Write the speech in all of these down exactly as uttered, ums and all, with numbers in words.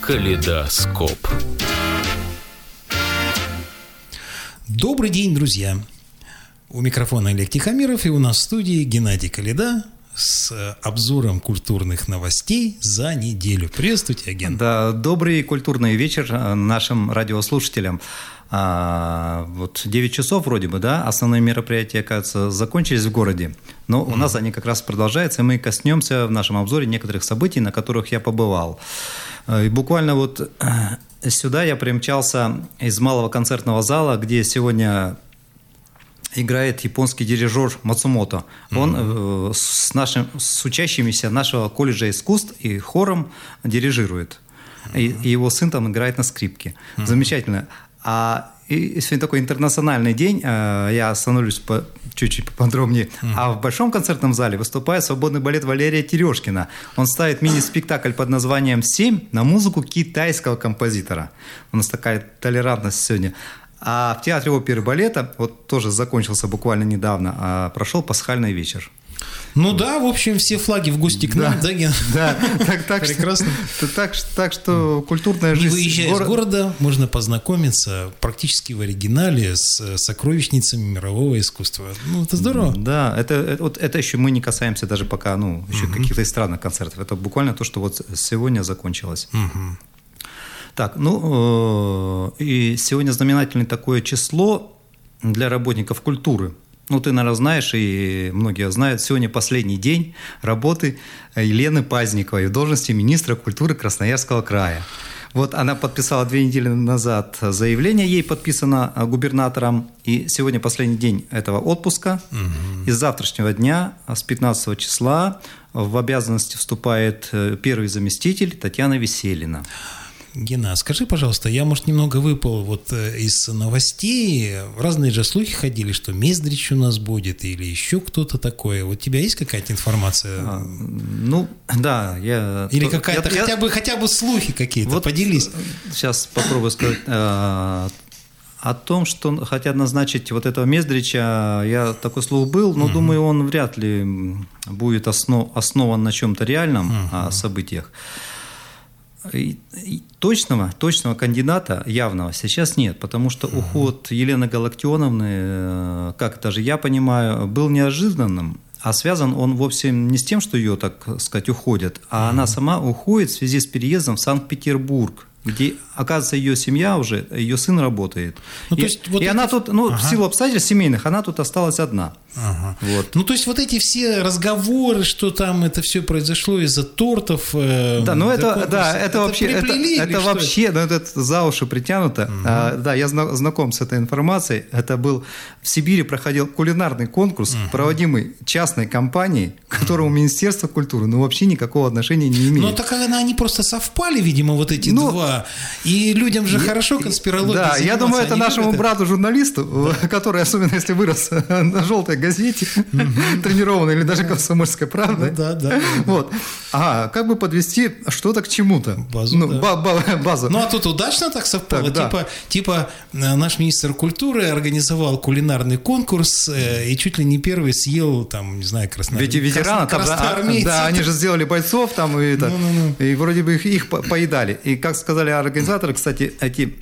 Калейдоскоп. Добрый день, друзья! У микрофона Олег Тихомиров, и у нас в студии Геннадий Калейда с обзором культурных новостей за неделю. Приветствуйте, Ген. Да, добрый культурный вечер нашим радиослушателям. А, вот девять часов вроде бы, да, основные мероприятия, кажется, закончились в городе, но у mm-hmm. нас они как раз продолжаются, и мы коснемся в нашем обзоре некоторых событий, на которых я побывал. И буквально вот сюда я примчался из малого концертного зала, где сегодня играет японский дирижер Мацумото. Он mm-hmm. э, с, нашим, с учащимися нашего колледжа искусств и хором дирижирует. Mm-hmm. И, и его сын там играет на скрипке. Mm-hmm. Замечательно. А и сегодня такой интернациональный день, э, я остановлюсь по, чуть-чуть поподробнее. Mm-hmm. А в Большом концертном зале выступает свободный балет Валерия Терешкина. Он ставит мини-спектакль под названием «Семь» на музыку китайского композитора. У нас такая толерантность сегодня. А в Театре оперы и балета, вот тоже закончился буквально недавно, а прошел пасхальный вечер. Ну вот. Да, в общем, все флаги в гости к нам, да, Ген? Да, так, так, прекрасно. Что, так, так что культурная жизнь... Не выезжая город... из города, можно познакомиться практически в оригинале с сокровищницами мирового искусства. Ну, это здорово. Да, это, это, вот, это еще мы не касаемся даже пока, ну, еще угу. каких-то странных концертов. Это буквально то, что вот сегодня закончилось. Угу. Так, ну, э, и сегодня знаменательное такое число для работников культуры. Ну, ты, наверное, знаешь, и многие знают, сегодня последний день работы Елены Пазниковой в должности министра культуры Красноярского края. Вот она подписала две недели назад заявление, ей подписано губернатором, и сегодня последний день этого отпуска. Угу. И с завтрашнего дня, с пятнадцатого числа, в обязанности вступает первый заместитель Татьяна Веселина. Гена, скажи, пожалуйста, я, может, немного выпал вот из новостей. Разные же слухи ходили, что Мездрич у нас будет или еще кто-то такой. Вот у тебя есть какая-то информация? А, ну, да. Я, или какая-то, я, хотя, я, бы, хотя бы слухи какие-то, вот поделись. Сейчас попробую сказать э, о том, что хотят назначить вот этого Мездрича. Я такой слух был, но, угу. думаю, он вряд ли будет основ, основан на чем-то реальном угу. событиях. И, и точного, точного кандидата явного сейчас нет, потому что uh-huh. уход Елены Галактионовны, как даже я понимаю, был неожиданным, а связан он вовсе не с тем, что ее, так сказать, уходят, а uh-huh. она сама уходит в связи с переездом в Санкт-Петербург, где, оказывается, ее семья уже, ее сын работает. Ну, и то есть, вот и эти... она тут, ну, ага. в силу обстоятельств семейных, она тут осталась одна. Ага. Вот. Ну, то есть, вот эти все разговоры, что там это все произошло из-за тортов. Э, да, ну, это, да, это, это вообще, это, это вообще, ну, это за уши притянуто. Угу. А, да, я зна- знаком с этой информацией. Это был, в Сибири проходил кулинарный конкурс, угу. проводимый частной компанией, к которому угу. Министерство культуры, ну, вообще никакого отношения не имеет. Ну, так они просто совпали, видимо, вот эти ну, два. И людям же я, хорошо конспирологией да, я думаю, это нашему это... брату-журналисту, да. который, особенно если вырос на желтой газете, угу. тренированной, или даже комсомольской правдой, ну, да, да, вот. Да. Ага, как бы подвести что-то к чему-то. Базу, ну, да. ба- ба- базу. Ну, а тут удачно так совпало. Так, типа, да. типа наш министр культуры организовал кулинарный конкурс э, и чуть ли не первый съел, там, не знаю, красноармейцев. Ведь ветераны, красноармейцев. Да, они же сделали бойцов там, и, ну, ну, ну. и вроде бы их, их поедали. И, как сказали организаторы, кстати, эти...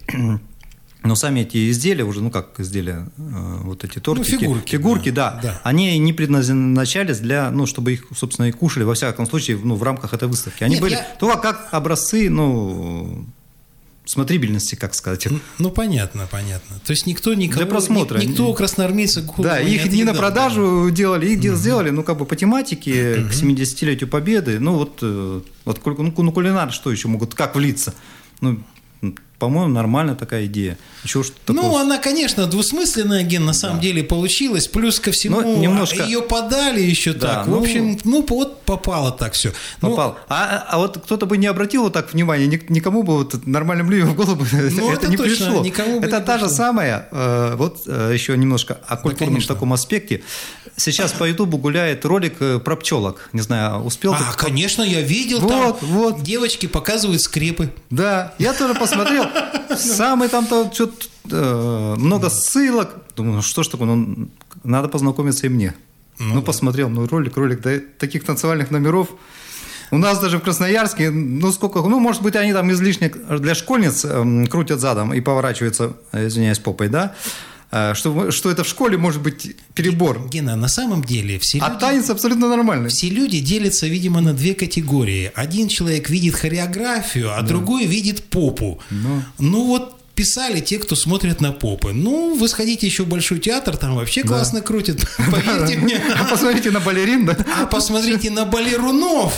Но сами эти изделия уже, ну как изделия, вот эти тортики, ну, фигурки, фигурки да, да, да, они не предназначались для, ну, чтобы их, собственно, и кушали, во всяком случае, ну, в рамках этой выставки. Они Нет, были я... то как образцы, ну, смотрибельности, как сказать. Ну, понятно, понятно. То есть никто никого, для просмотра. Никто красноармейца да, их не, не на продажу да. делали, их угу. сделали, ну, как бы по тематике угу. к семидесятилетию Победы. Ну, вот, вот ну, кулинар, что еще могут, как влиться? Ну, по-моему, нормальная такая идея. Еще что-то ну, такое... она, конечно, двусмысленная, Ген, на самом да. деле получилась. Плюс ко всему, ну, немножко... ее подали еще да, так. Ну... В общем, ну, вот попало так все. Попало. Ну... А, а вот кто-то бы не обратил вот так внимания, никому бы вот нормальным людям в голову ну, это, это не точно, пришло. Это та же самая, э, вот э, еще немножко о культурном да, таком аспекте. Сейчас по Ютубу гуляет ролик про пчелок. Не знаю, успел а, ты? А, конечно, я видел. Вот, там вот. Девочки показывают скрепы. Да, я тоже посмотрел. Самый там-то что-то э, много ссылок. Думаю, ну что ж такое, ну, надо познакомиться и мне. Ну, ну посмотрел, ну ролик, ролик, да, таких танцевальных номеров. У нас даже в Красноярске, ну сколько, ну может быть они там излишне для школьниц э, крутят задом и поворачиваются, извиняюсь, попой, да? Что, что это в школе может быть перебор. Гена, на самом деле все а люди... танец абсолютно нормальный. Все люди делятся, видимо, на две категории. Один человек видит хореографию, а да. другой видит попу. Но. Ну вот писали те, кто смотрят на попы. Ну, вы сходите еще в Большой театр, там вообще да. классно крутят, поверьте мне. А посмотрите на балерин, да? А посмотрите на балерунов.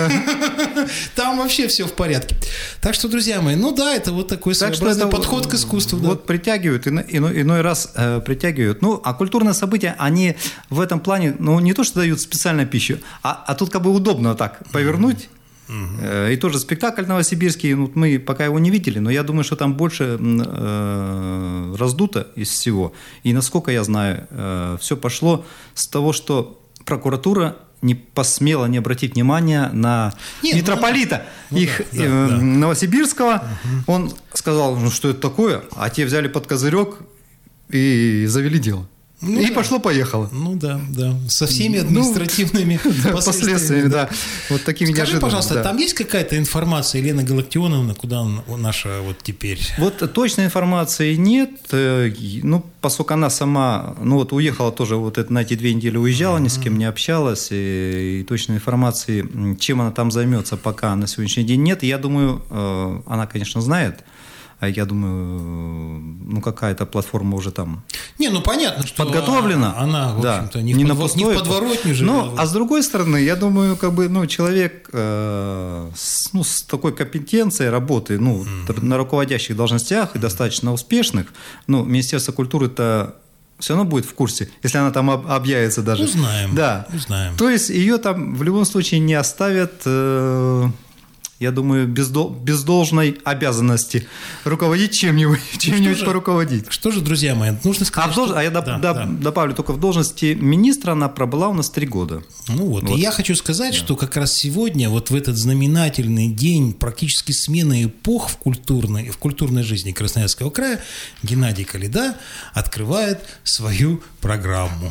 Там вообще все в порядке. Так что, друзья мои, ну да, это вот такой своеобразный подход к искусству. Вот притягивают, иной раз притягивают. Ну, а культурные события, они в этом плане, ну, не то, что дают специальную пищу, а тут как бы удобно так повернуть. Uh-huh. И тоже спектакль новосибирский, ну, мы пока его не видели, но я думаю, что там больше э, раздуто из всего. И насколько я знаю, э, все пошло с того, что прокуратура не посмела не обратить внимания на Нет, митрополита ну, их да, э, да, да. Новосибирского. Uh-huh. Он сказал, ну что это такое, а те взяли под козырек и завели дело. Ну, и да. пошло-поехало. Ну да, да. Со всеми административными ну, последствиями. последствиями да. Вот такими Скажи, неожиданными. пожалуйста, да. там есть какая-то информация, Елена Галактионовна, куда наша вот теперь? Вот точной информации нет. Ну, поскольку она сама, ну вот уехала тоже, вот это, на эти две недели уезжала, uh-huh. ни с кем не общалась, и, и точной информации, чем она там займется, пока на сегодняшний день нет. Я думаю, она, конечно, знает. Я думаю, ну какая-то платформа уже там не, ну понятно, что подготовлена. Она, в да. общем-то, не, не, в, подво... не в подворотне же. Ну, а с другой стороны, я думаю, как бы, ну, человек э, с, ну, с такой компетенцией работы, ну, mm-hmm. на руководящих должностях и достаточно успешных, ну, Министерство культуры-то все равно будет в курсе, если она там объявится даже. Узнаем. Да. Узнаем. То есть ее там в любом случае не оставят. Э, Я думаю, без, дол- без должной обязанности руководить чем-нибудь, чем-нибудь что поруководить. Же, что же, друзья мои, нужно сказать, а, что... что... а я да, доп- да, доп- да. добавлю только в должности министра она пробыла у нас три года. Ну вот, вот. И я хочу сказать, да. что как раз сегодня, вот в этот знаменательный день практически смены эпох в культурной, в культурной жизни Красноярского края, Геннадий Коляда открывает свою программу.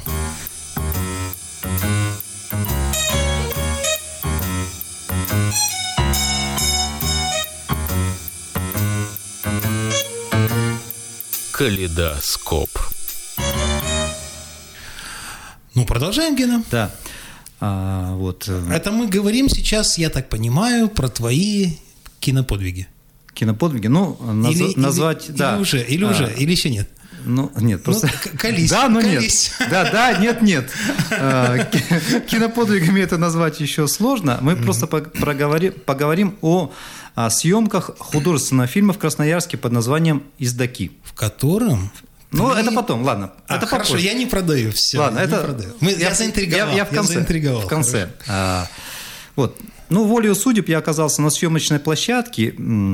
Калейдоскоп. Ну, продолжаем, Гена. Да. А, вот. Это мы говорим сейчас, я так понимаю, про твои киноподвиги. Киноподвиги? Ну, наз... или, назвать... Или, да. или уже, или, а, уже, или еще нет? Ну, нет, просто... Ну, колись, да, но колись. нет. Да, да, нет, нет. Киноподвигами это назвать еще сложно. Мы просто поговорим, поговорим о съемках художественного фильма в Красноярске под названием «Издаки». В котором... Ну, Ты... это потом, ладно. А, это хорошо, попозже. Я не продаю все. Ладно, это... продаю. Мы, я, я заинтриговал. Я, я в конце. Я заинтриговал. В конце. А, вот. Ну, волею судеб я оказался на съемочной площадке.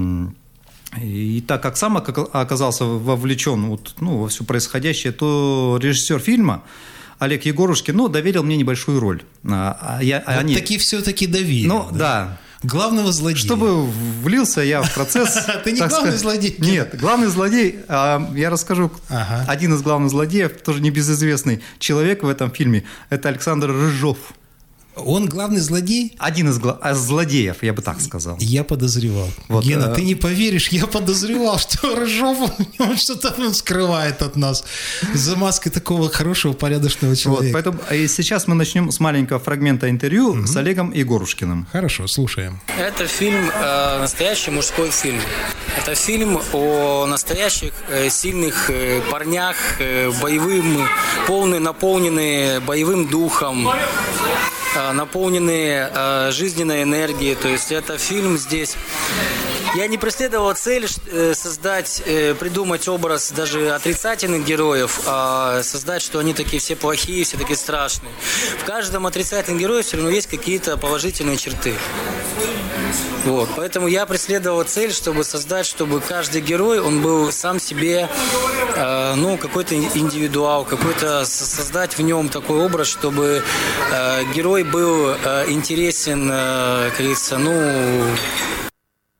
И так как сам оказался вовлечен вот, ну, во все происходящее, то режиссер фильма Олег Егорушкин, ну, доверил мне небольшую роль. А я, вот они... таки все-таки доверил. Ну, да. да. Главного злодея. Чтобы влился я в процесс... Ты не главный злодей? Нет, главный злодей, я расскажу, один из главных злодеев, тоже небезызвестный человек в этом фильме, это Александр Рыжов. Он главный злодей? Один из гла- злодеев, я бы так сказал. Я подозревал. Вот, Гена, э... ты не поверишь, я подозревал, что Рыжов он что-то скрывает от нас за маской такого хорошего, порядочного человека. Вот, поэтому и сейчас мы начнем с маленького фрагмента интервью угу. с Олегом Егорушкиным. Хорошо, слушаем. Это фильм, э, настоящий мужской фильм. Это фильм о настоящих э, сильных э, парнях, э, боевым, полные, наполненные боевым духом, наполненные э, жизненной энергией. То есть это фильм здесь... Я не преследовал цель э, создать, э, придумать образ даже отрицательных героев, а создать, что они такие все плохие, все такие страшные. В каждом отрицательном герое все равно есть какие-то положительные черты. Вот. Поэтому я преследовал цель, чтобы создать, чтобы каждый герой, он был сам себе, э, ну, какой-то индивидуал, какой-то создать в нем такой образ, чтобы э, герой был э, интересен, э, как говорится, ну...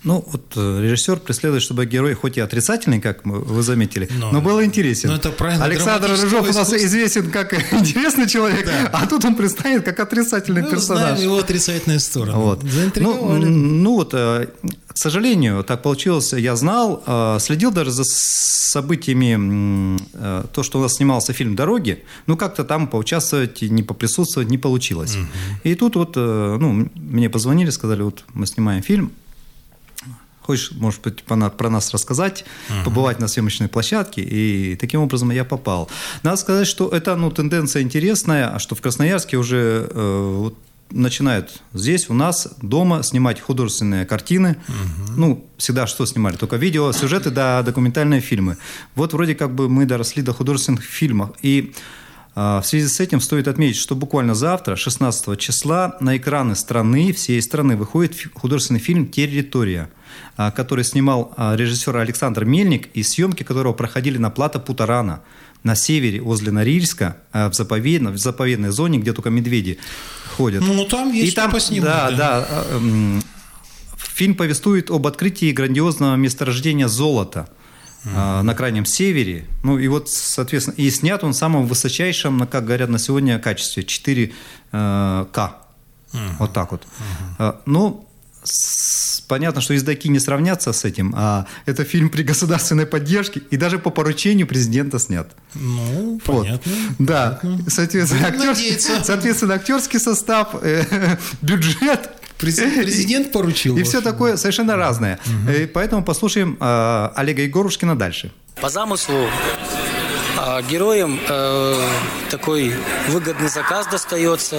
Ну, вот режиссер преследует, чтобы герой, хоть и отрицательный, как вы заметили, но, но был интересен. Но это правильно. Александр Рыжов у нас известен как интересный человек, да. А тут он предстанет как отрицательный Мы персонаж. знаем его отрицательную сторону. Вот. Ну, ну вот, к сожалению, так получилось, я знал, следил даже за событиями, то, что у нас снимался фильм «Дороги», ну, как-то там поучаствовать, не поприсутствовать не получилось. Угу. И тут вот, ну, мне позвонили, сказали, вот мы снимаем фильм, хочешь, может быть, про нас рассказать, uh-huh. побывать на съемочной площадке, и таким образом я попал. Надо сказать, что это, ну, тенденция интересная, что в Красноярске уже э, вот, начинают здесь, у нас, дома снимать художественные картины. Uh-huh. Ну, всегда что снимали? Только видео, сюжеты, да, документальные фильмы. Вот вроде как бы мы доросли до художественных фильмов. И в связи с этим стоит отметить, что буквально завтра, шестнадцатого числа, на экраны страны, всей страны, выходит художественный фильм «Территория», который снимал режиссер Александр Мельник, и съемки которого проходили на плато Путарана, на севере, возле Норильска, в заповедной, в заповедной зоне, где только медведи ходят. Ну, там есть и что там, поснимать. Да, да. да. Фильм повествует об открытии грандиозного месторождения золота на Крайнем Севере. Ну и вот, соответственно, и снят он в самом высочайшем, как говорят на сегодня, качестве четыре ка. Uh-huh. Вот так вот. Uh-huh. Ну, с, понятно, что издаки не сравнятся с этим, а это фильм при государственной поддержке и даже по поручению президента снят. Ну, вот. Понятно. Да, понятно. Соответственно, актерский, соответственно, актерский состав, э, бюджет. Президент поручил. И все такое совершенно разное. Угу. И поэтому послушаем э, Олега Егорушкина дальше. По замыслу э, героям э, такой выгодный заказ достается.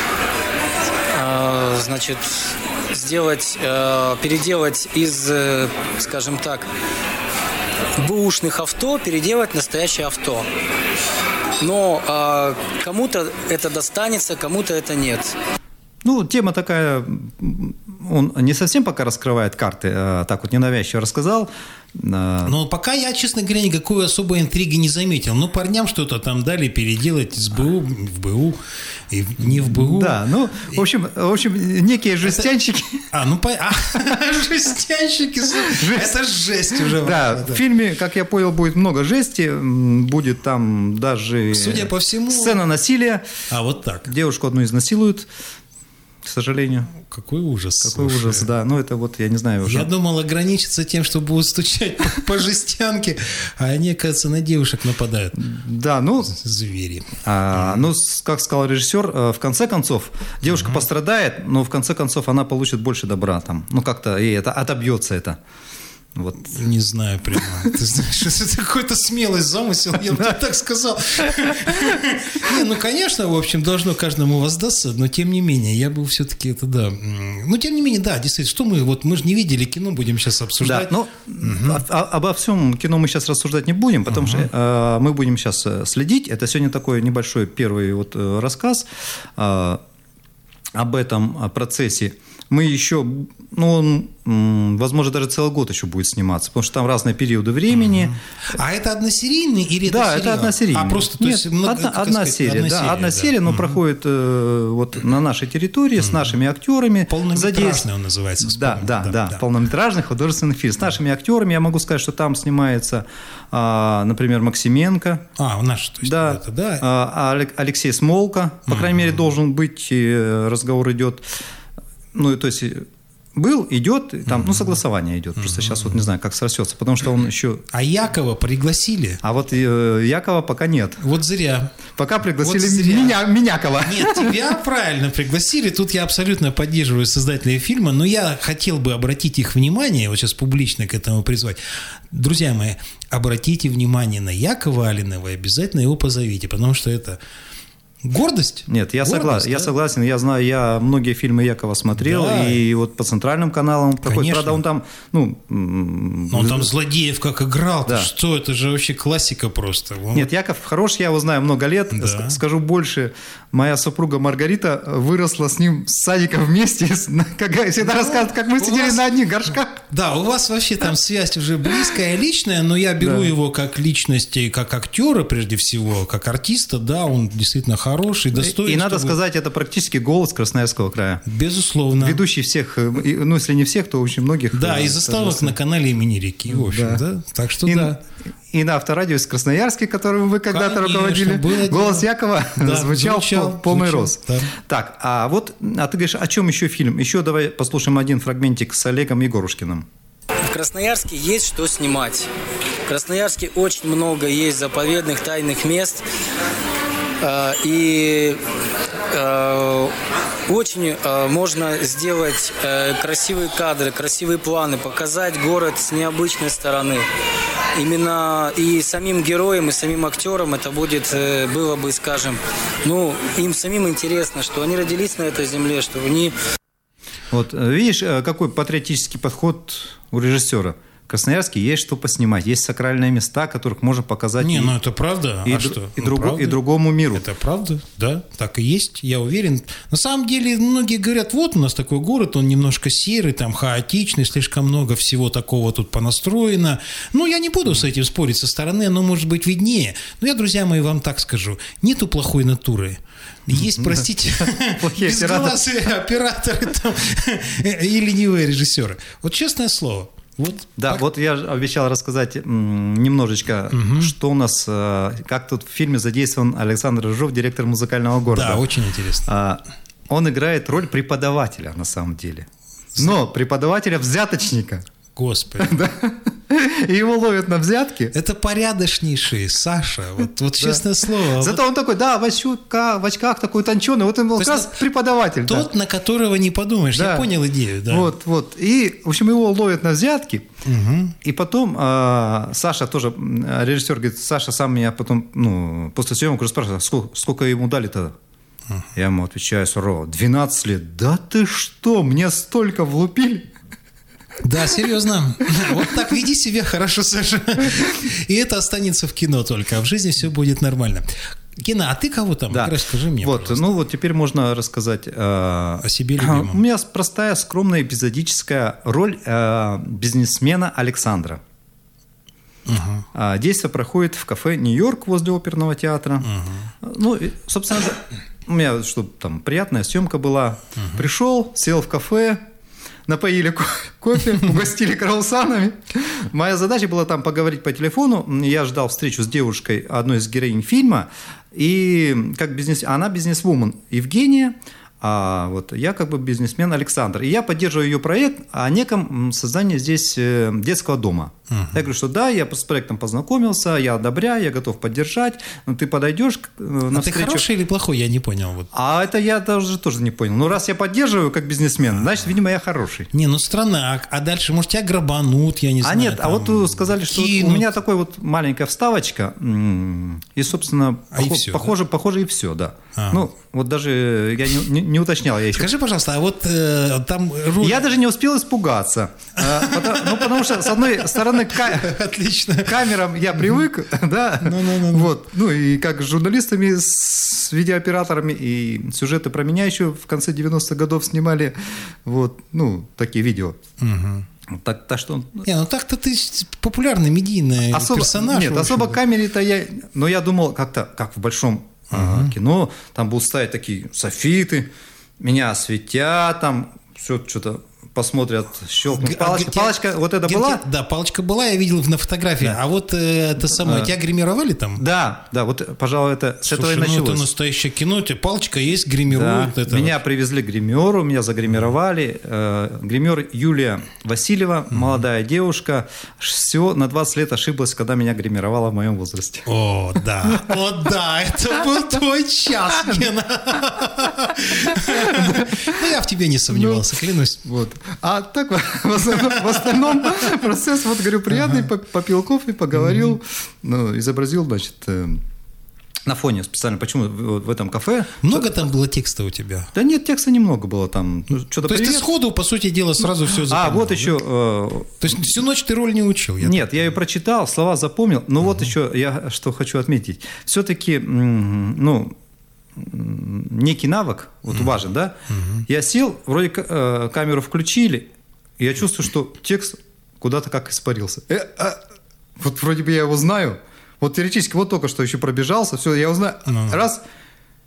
Э, значит, сделать, э, переделать из, э, скажем так, бэушных авто, переделать настоящее авто. Но э, кому-то это достанется, кому-то это нет. Ну, тема такая, он не совсем пока раскрывает карты, а так вот ненавязчиво рассказал. Но пока я, честно говоря, никакой особой интриги не заметил. Ну, парням что-то там дали переделать из БУ в БУ и не в БУ. Да, ну, в общем, в общем некие жестянщики. Это... А, ну, по... а, жестянщики, это жесть уже. Да, в фильме, как я понял, будет много жести, будет там даже... Судя по всему... Сцена насилия. А, вот так. Девушку одну изнасилуют. К сожалению. Какой ужас. Какой слушай. ужас, да. Ну, это вот, я не знаю уже. Я думал ограничиться тем, что будут стучать по, по жестянке, а они, оказывается, на девушек нападают. Да, ну... Звери. А, ну, как сказал режиссер, в конце концов, девушка uh-huh. пострадает, но в конце концов она получит больше добра там. Ну, как-то и это отобьется это. Вот. Не знаю прямо. Ты знаешь, это какой-то смелый замысел, я бы так сказал. Не, ну, конечно, в общем, должно каждому воздастся, но тем не менее, я бы все-таки это, да. Ну, тем не менее, да, действительно, что мы, вот мы же не видели кино, будем сейчас обсуждать. Да, ну, угу. а, обо всем кино мы сейчас рассуждать не будем, потому угу. что а, мы будем сейчас следить. Это сегодня такой небольшой первый вот рассказ а, об этом процессе. Мы еще, ну, он, возможно, даже целый год еще будет сниматься, потому что там разные периоды времени. Mm-hmm. А это односерийный или это да, сериал? это односерийный. А просто, то Нет, есть, много, одна, одна сказать, серия, одна да, серия, одна да. серия, но mm-hmm. проходит э, вот на нашей территории mm-hmm. с нашими актерами. Полнометражный он называется. Да, да, да, да, да, полнометражный художественный фильм с нашими актерами. Я могу сказать, что там снимается, а, например, Максименко. А, наш, то есть, да, это, да. А, Алексей Смолка, по mm-hmm. крайней мере, должен быть, разговор идет, ну, то есть... Был, идет, там, mm-hmm. ну, согласование идет. Просто mm-hmm. сейчас вот не знаю, как срастется, потому что он еще... А Якова пригласили? А вот э, Якова пока нет. Вот зря. Пока пригласили вот зря. меня, Минякова. Нет, тебя правильно пригласили. Тут я абсолютно поддерживаю создателей фильма, но я хотел бы обратить их внимание, вот сейчас публично к этому призвать. Друзья мои, обратите внимание на Якова Алинова и обязательно его позовите, потому что это... Гордость? Нет, я, Гордость, согла... да? я согласен. Я знаю, я многие фильмы Якова смотрел, да. И вот по центральным каналам он проходит. Правда, он там, ну... Но он там злодеев как играл. Да. Что, это же вообще классика просто. Нет, Яков хорош, я его знаю много лет. Да. Скажу больше, моя супруга Маргарита выросла с ним с садика вместе. Как всегда ну, рассказывают, как мы сидели вас... на одних горшках. Да, у вас вообще там связь уже близкая, личная, но я беру да. его как личность, как актера прежде всего, как артиста. Да, он действительно хороший. хороший, достойный. И надо чтобы... сказать, это практически голос Красноярского края. Безусловно. Ведущий всех, ну, если не всех, то очень многих. Да, и заставок на канале имени Реки, в общем, да. да? Так что и, да. И на авторадио из Красноярске, которым вы когда-то Конечно, руководили, голос дело. Якова да, звучал, звучал в полный звучал, рост. Да. Так, а вот, а ты говоришь, о чем еще фильм? Еще давай послушаем один фрагментик с Олегом Егорушкиным. В Красноярске есть что снимать. В Красноярске очень много есть заповедных тайных мест. И очень можно сделать красивые кадры, красивые планы, показать город с необычной стороны. Именно и самим героям, и самим актерам это будет, было бы, скажем, ну, им самим интересно, что они родились на этой земле, что они... Вот, видишь, какой патриотический подход у режиссера. В Красноярске есть что поснимать, есть сакральные места, которых можно показать. Не, и, ну это правда. И, а д- что? И, ну, друго, правда. и другому миру. Это правда, да, так и есть, я уверен. На самом деле, многие говорят, вот у нас такой город, он немножко серый, там хаотичный, слишком много всего такого тут понастроено. Ну, я не буду с этим спорить со стороны, оно может быть виднее. Но я, друзья мои, вам так скажу, нету плохой натуры. Есть, простите, безгласые операторы там, и ленивые режиссеры. Вот честное слово. Вот да, так. Вот я обещал рассказать м, немножечко, угу. что у нас, э, как тут в фильме задействован Александр Рыжов, директор музыкального города. Да, очень интересно. А, он играет роль преподавателя на самом деле, но преподавателя-взяточника. Господи. Да. И его ловят на взятки. Это порядочнейший Саша, вот, вот честное да. слово. Зато вот... он такой, да, в очках, в очках такой утонченный, вот он как раз преподаватель. Тот, да. на которого не подумаешь, да. я понял идею. Да. Вот, вот. И, в общем, его ловят на взятки, угу. и потом э, Саша тоже, режиссер говорит, Саша сам меня потом, ну, после съемок уже спрашивает, сколько, сколько ему дали-то? Угу. Я ему отвечаю сурово, двенадцать лет. Да ты что, мне столько влупили? Да, серьезно. Вот так веди себя хорошо, Саша. И это останется в кино только, а в жизни все будет нормально. Гена, а ты кого там? Да. Расскажи мне, вот, пожалуйста. Ну вот теперь можно рассказать э, о себе любимом. У меня простая, скромная, эпизодическая роль э, бизнесмена Александра. Угу. Действие проходит в кафе «Нью-Йорк» возле оперного театра. Угу. Ну, собственно, у меня что там приятная съемка была. Угу. Пришел, сел в кафе, напоили кофе, угостили круассанами. Моя задача была там поговорить по телефону. Я ждал встречу с девушкой, одной из героинь фильма. И как бизнес... она бизнесвумен Евгения, а вот я как бы бизнесмен Александр. И я поддерживаю ее проект о неком создании здесь детского дома. Uh-huh. Я говорю, что да, я с проектом познакомился, я одобряю, я готов поддержать, но ты подойдешь на а встречу. Ты хороший или плохой, я не понял. Вот. А это я даже тоже не понял. Ну, раз я поддерживаю как бизнесмен, значит, видимо, я хороший. Не, ну странно, а, а дальше, может, тебя грабанут, я не знаю. А нет, там, а вот сказали, что кинут. У меня такой вот маленькая вставочка, и, собственно, а пох- и все, похоже, да? похоже и все, да. А. Ну, вот даже я не, не, не уточнял. Я еще... Скажи, пожалуйста, а вот э, там... Я даже не успел испугаться. Ну, потому что, с одной стороны, Отлично. К камерам я привык, да, no, no, no, no. вот, ну и как с журналистами, с видеооператорами, и сюжеты про меня еще в конце девяностых годов снимали, вот, ну, такие видео. Угу. Так, так что... Не, ну так-то ты популярный медийный особо, персонаж. Нет, особо камере-то я... Но я думал, как-то, как в большом uh-huh. кино, там будут ставить такие софиты, меня осветят, там все что-то... посмотрят, щелкнут. Палочка, тебя, палочка вот это тебя, была? Да, палочка была, я видел на фотографии. Да. А вот э, это самое, а. тебя гримировали там? Да, да, вот, пожалуй, это с Слушай, этого и началось. Ну, это настоящее кино, у тебя палочка есть, гримируют. Да. Это меня вот. привезли к гримеру, меня загримировали. Гример Юлия Васильева, mm-hmm. молодая девушка, всего на двадцать лет ошиблась, когда меня гримировала в моем возрасте. О, да, о, да, это был твой час, Гена. Ну, я в тебе не сомневался, клянусь. Вот. А так, в основном, в основном процесс, вот, говорю, приятный, ага. попил кофе, поговорил, угу. ну, изобразил, значит, э, на фоне специально. Почему в, в этом кафе? Много там было текста у тебя? Да нет, текста немного было там. Ну, что-то То есть привет. ты сходу, по сути дела, сразу все запомнил? А, вот да? еще... Э, То есть всю ночь ты роль не учил? Я нет, так... я ее прочитал, слова запомнил. Но угу. вот еще я что хочу отметить. Все-таки, ну... некий навык, вот mm-hmm. важен, да? Mm-hmm. Я сел, вроде э, камеру включили, и я чувствую, что текст куда-то как испарился. Э, э, вот вроде бы я его знаю, вот теоретически вот только что еще пробежался, все, я его знаю. Mm-hmm. Раз,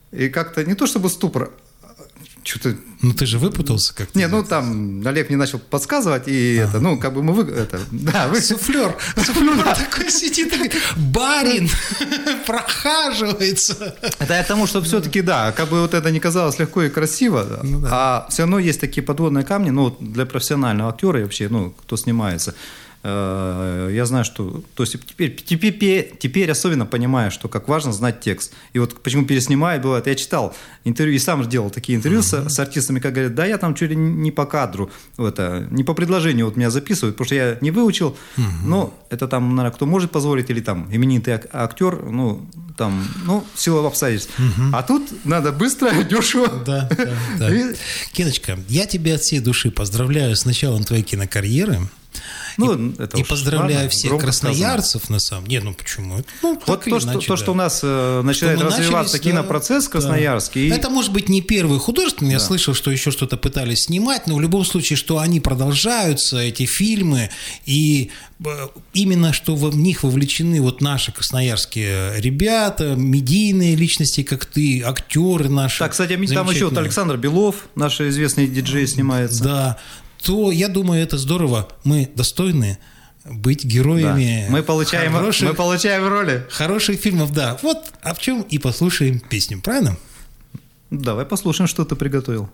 и как-то не то чтобы ступор, что-то... Ну, ты же выпутался как-то. Не, ну, там Олег мне начал подсказывать, и а. это, ну, как бы мы... Вы... Это, да, вы... Суфлер. Суфлер такой сидит, такой, барин прохаживается. Это я к тому, что все-таки, да, как бы вот это не казалось легко и красиво, да, ну, да. А все равно есть такие подводные камни, ну, для профессионального актера и вообще, ну, кто снимается. Я знаю, что... То есть теперь, теперь, теперь особенно понимаю, что как важно знать текст. И вот почему переснимаю, бывает, я читал интервью, и сам делал такие интервью mm-hmm. с, с артистами, как говорят, да, я там чуть ли не по кадру, это, не по предложению вот меня записывают, потому что я не выучил, mm-hmm. но это там, наверное, кто может позволить, или там именитый актер, ну, там, ну, в силу обстоятельств. Mm-hmm. А тут надо быстро, дешево. Да, да, да. Киночка, я тебя от всей души поздравляю с началом твоей кинокарьеры. Ну, и, это и поздравляю ладно, всех красноярцев, сказано. На самом деле. Ну, почему? Ну, вот то, что, иначе, то да. что у нас э, начинает развиваться начались, кинопроцесс да, красноярский. Да. Это, может быть, не первый художественный. Я да. слышал, что еще что-то пытались снимать, но в любом случае, что они продолжаются, эти фильмы, и именно что в них вовлечены вот наши красноярские ребята, медийные личности, как ты, актеры наши. Так, кстати, там еще вот Александр Белов, наш известный диджей, снимается. Да. То, я думаю, это здорово. Мы достойны быть героями. Да. Мы, получаем, хороших, мы получаем роли. Хороших фильмов, да. Вот, а в чем и послушаем песню, правильно? Давай послушаем, что ты приготовил.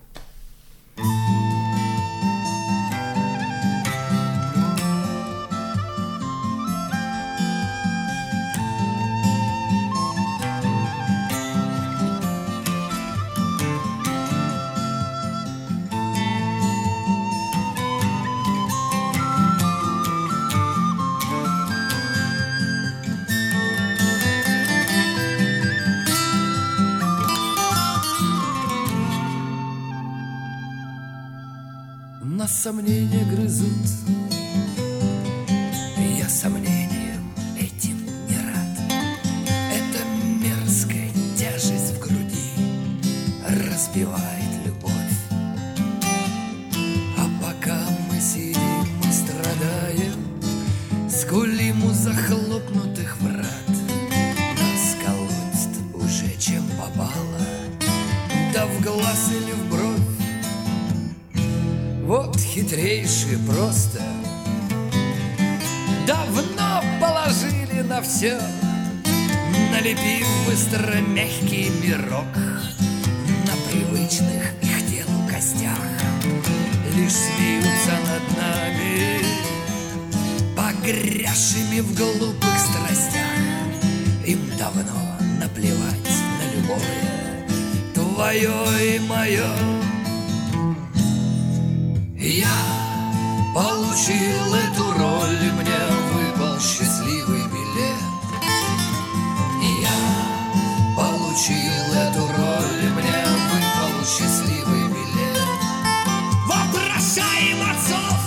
Нас сомнения грызут, я сомнением этим не рад. Эта мерзкая тяжесть в груди разбивает любовь. А пока мы сидим и страдаем, скулим у захлопнутых врат. Нас колотит уже чем попало, да в глаз или в бровь. Вот хитрейшие просто давно положили на все, налепив быстро мягкий мирок на привычных их телу костях. Лишь смеются над нами, погрязшими в глупых страстях. Им давно наплевать на любое твое и мое. Я получил эту роль, мне выпал счастливый билет. Я получил эту роль, мне выпал счастливый билет. Вопрошаем отцов,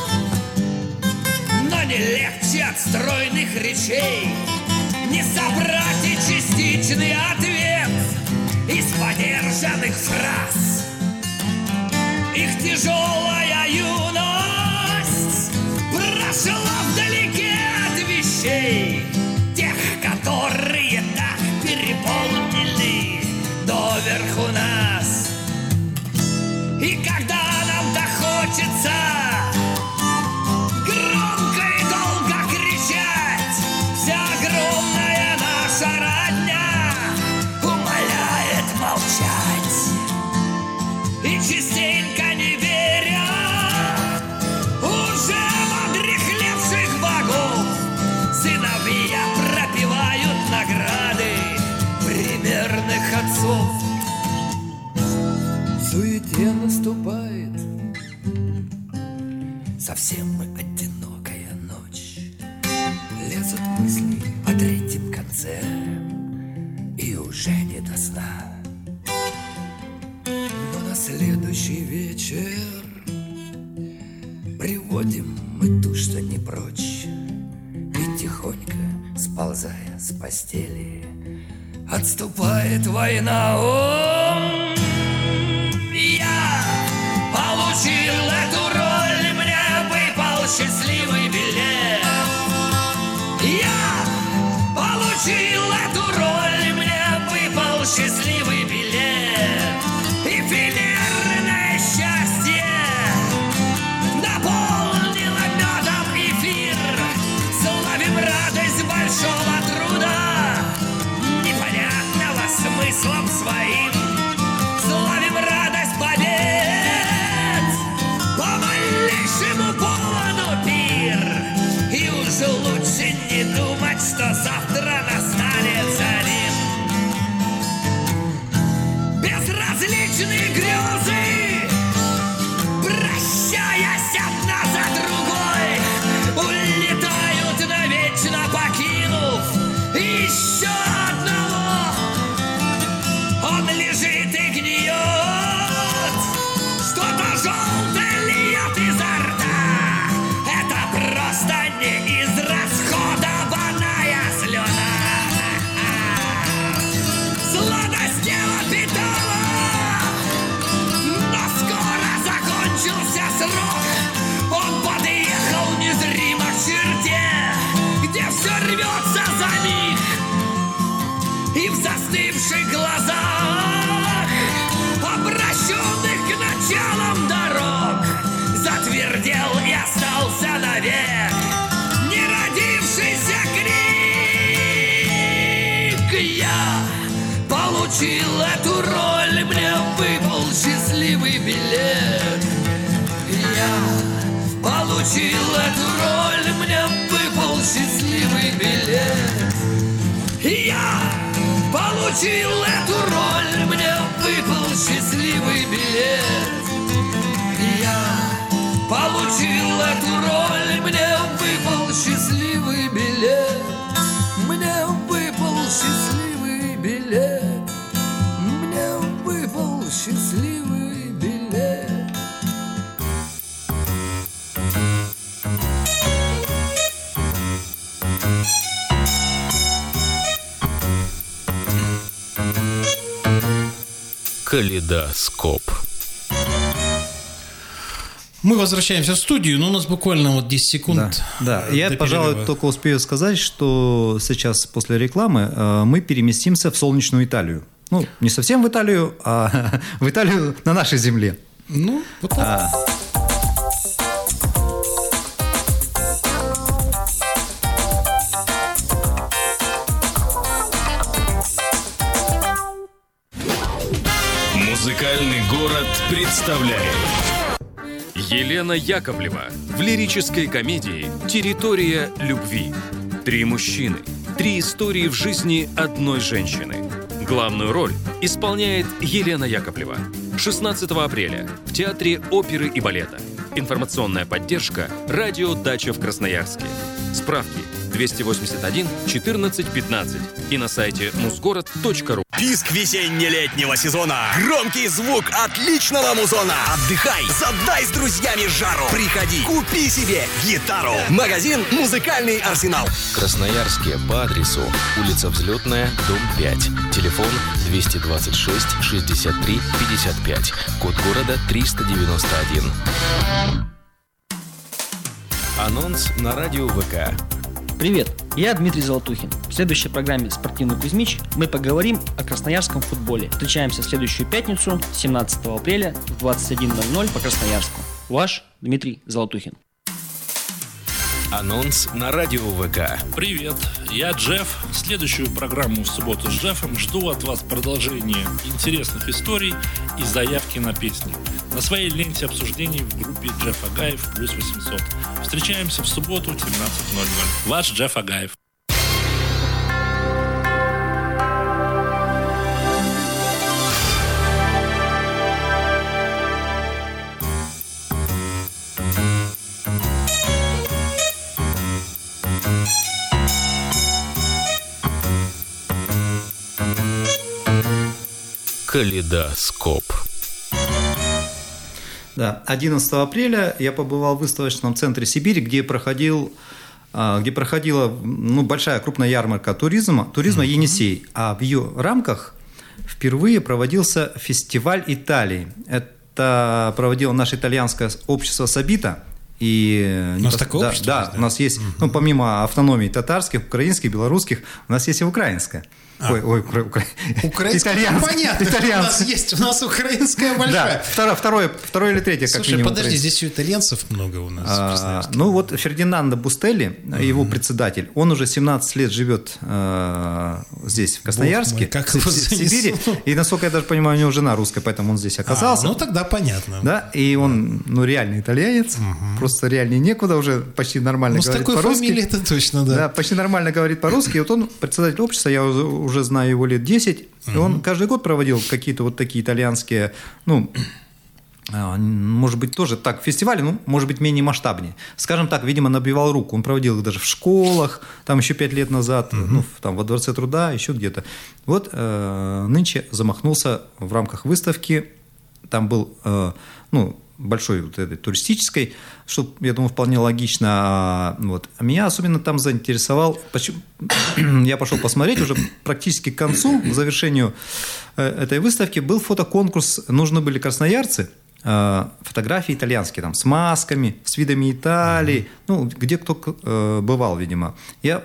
но не легче от стройных речей не собрать и частичный ответ из подержанных фраз. Их тяжелая юность прошла вдалеке от вещей, тех, которые так переполнили доверху нас. И когда нам-то хочется громко и долго кричать, вся огромная наша родня умоляет молчать. И частенько не веря уже в одряхлевших богов, сыновья пропивают награды примерных отцов. В суете наступает совсем одинокая ночь. Лезут мысли о третьем конце, и уже не до сна. Но на следующий вечер приводим мы ту, что не прочь, и тихонько, сползая с постели, отступает война. О, я получил эту роль, мне выпал счастливый билет. Я получил эту роль, мне выпал счастливый билет. различные грезы, прощаясь одна за другой, улетают навечно, покинув еще одного. Он лежит и гниет, что-то желтое льет изо рта. Это просто неизрасходованная слюна. Сладость тела питала, но скоро закончился срок. Он подъехал незримо к черте, где все рвется за миг. И в застывших глазах, обращенных к началам дорог, затвердел и остался навек неродившийся крик. Я получил эту роль, мне выпал счастливый билет. Я получил эту роль, мне выпал счастливый билет. Я получил эту роль, мне выпал счастливый билет. Я получил эту роль, мне выпал счастливый билет. Мне выпал счастливый билет. Мне выпал счастливый билет. Калейдоскоп. Мы возвращаемся в студию, но у нас буквально вот десять секунд. Да, да. Я, до пожалуй, перерыва. только успею сказать, что сейчас после рекламы э, мы переместимся в солнечную Италию. Ну, не совсем в Италию, а в Италию на нашей земле. Ну, вот так. А, Музыкальный город представляет Елена Яковлева в лирической комедии «Территория любви». Три мужчины, три истории в жизни одной женщины. Главную роль исполняет Елена Яковлева. шестнадцатого апреля в Театре оперы и балета. Информационная поддержка «Радио Дача» в Красноярске. Справки двести восемьдесят один четырнадцать пятнадцать и на сайте музгород точка ру. Писк весенне-летнего сезона. Громкий звук отличного музона. Отдыхай, задай с друзьями жару. Приходи, купи себе гитару. Магазин «Музыкальный арсенал». В Красноярске по адресу улица Взлетная, дом пять. Телефон двести двадцать шесть шестьдесят три пятьдесят пять. Код города триста девяносто один. Анонс на радио ВК. Привет, я Дмитрий Золотухин. В следующей программе «Спортивный Кузьмич» мы поговорим о красноярском футболе. Встречаемся в следующую пятницу, семнадцатого апреля в двадцать один ноль ноль по Красноярску. Ваш Дмитрий Золотухин. Анонс на радио ВК. Привет, я Джефф. Следующую программу в субботу с Джеффом жду от вас продолжения интересных историй и заявки на песни. На своей ленте обсуждений в группе Джефф Агаев плюс восемьсот. Встречаемся в субботу в семнадцать ноль ноль. Ваш Джефф Агаев. Калейдоскоп. Да, одиннадцатого апреля я побывал в выставочном центре Сибири, где проходил, где проходила ну, большая крупная ярмарка туризма, туризма mm-hmm. «Енисей», а в ее рамках впервые проводился фестиваль Италии. Это проводило наше итальянское общество «Сабита». И у нас непос... такое да, общество? Да, есть, да? у нас есть, mm-hmm. ну, помимо автономии татарских, украинских, белорусских, у нас есть и украинская. А. Ой, ой, укра... укра... Украинская, итальянская. понятно, итальянская. у нас есть, у нас украинская большая. Да, второе, второе, второе или третье, как Слушай, минимум. подожди, украинское. здесь у итальянцев много у нас. А, ну вот Фердинандо Бустелли, uh-huh. его председатель, он уже семнадцать лет живет а, здесь, в Красноярске, мой, как в, его в Сибири. И, насколько я даже понимаю, у него жена русская, поэтому он здесь оказался. А, ну тогда понятно. Да, и он, ну, реальный итальянец, uh-huh. просто реальнее некуда, уже почти нормально ну, говорит по-русски. Ну, с такой по-русски. фамилией это точно, да. Да, почти нормально говорит по-русски. И вот он председатель общества, я уже, уже знаю его лет десять, uh-huh. и он каждый год проводил какие-то вот такие итальянские, ну, может быть, тоже так, фестивали, ну, может быть, менее масштабнее. Скажем так, видимо, набивал руку. Он проводил их даже в школах, там еще пять лет назад, uh-huh. ну, там во Дворце труда, еще где-то. Вот э, нынче замахнулся в рамках выставки, там был, э, ну, большой вот этой туристической, что, я думаю, вполне логично. Вот. А меня особенно там заинтересовал, почему, я пошел посмотреть, уже практически к концу, к завершению э, этой выставки, был фотоконкурс, нужны были красноярцы, фотографии итальянские, там, с масками, с видами Италии, mm-hmm. ну, где кто э, бывал, видимо. Я,